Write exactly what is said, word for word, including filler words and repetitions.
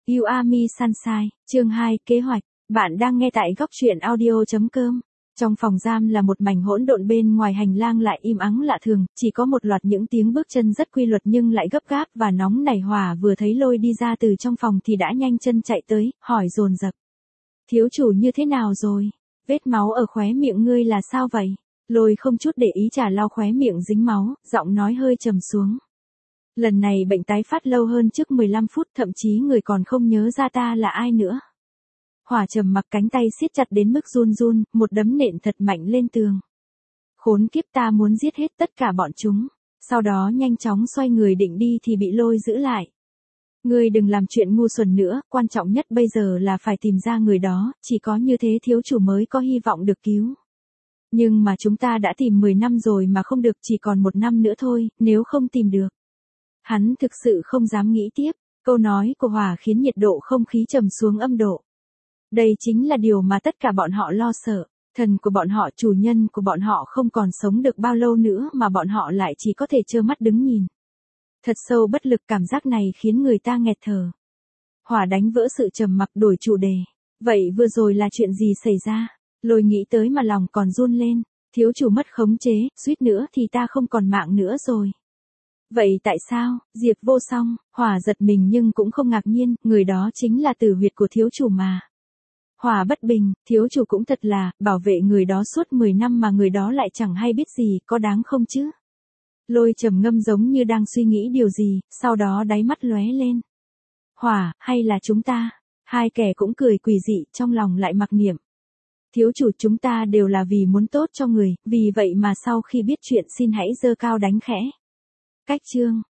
You Are Me Sunshine, chương hai, kế hoạch. Bạn đang nghe tại góc truyện audio chấm com. Trong phòng giam là một mảnh hỗn độn, bên ngoài hành lang lại im ắng lạ thường, chỉ có một loạt những tiếng bước chân rất quy luật nhưng lại gấp gáp và nóng nảy. Hỏa vừa thấy Lôi đi ra từ trong phòng thì đã nhanh chân chạy tới, hỏi dồn dập. Thiếu chủ như thế nào rồi? Vết máu ở khóe miệng ngươi là sao vậy? Lôi không chút để ý trả lau khóe miệng dính máu, giọng nói hơi trầm xuống. Lần này bệnh tái phát lâu hơn trước mười lăm phút, thậm chí người còn không nhớ ra ta là ai nữa. Hỏa trầm mặc, cánh tay siết chặt đến mức run run, một đấm nện thật mạnh lên tường. Khốn kiếp, ta muốn giết hết tất cả bọn chúng. Sau đó nhanh chóng xoay người định đi thì bị Lôi giữ lại. Ngươi đừng làm chuyện ngu xuẩn nữa, quan trọng nhất bây giờ là phải tìm ra người đó, chỉ có như thế thiếu chủ mới có hy vọng được cứu. Nhưng mà chúng ta đã tìm mười năm rồi mà không được, chỉ còn một năm nữa thôi, nếu không tìm được. Hắn thực sự không dám nghĩ tiếp, câu nói của Hỏa khiến nhiệt độ không khí trầm xuống âm độ. Đây chính là điều mà tất cả bọn họ lo sợ, thần của bọn họ, chủ nhân của bọn họ không còn sống được bao lâu nữa mà bọn họ lại chỉ có thể trơ mắt đứng nhìn. Thật sâu bất lực, cảm giác này khiến người ta nghẹt thở. Hỏa đánh vỡ sự trầm mặc, đổi chủ đề. Vậy vừa rồi là chuyện gì xảy ra? Lôi nghĩ tới mà lòng còn run lên. Thiếu chủ mất khống chế, suýt nữa thì ta không còn mạng nữa rồi. Vậy tại sao? Diệp Vô Song. Hỏa giật mình nhưng cũng không ngạc nhiên, người đó chính là tử huyệt của thiếu chủ mà. Hỏa bất bình, thiếu chủ cũng thật là, bảo vệ người đó suốt mười năm mà người đó lại chẳng hay biết gì, có đáng không chứ? Lôi trầm ngâm giống như đang suy nghĩ điều gì, sau đó đáy mắt lóe lên. Hỏa, hay là chúng ta? Hai kẻ cũng cười quỷ dị, trong lòng lại mặc niệm. Thiếu chủ, chúng ta đều là vì muốn tốt cho người, vì vậy mà sau khi biết chuyện xin hãy giơ cao đánh khẽ. Cách chương.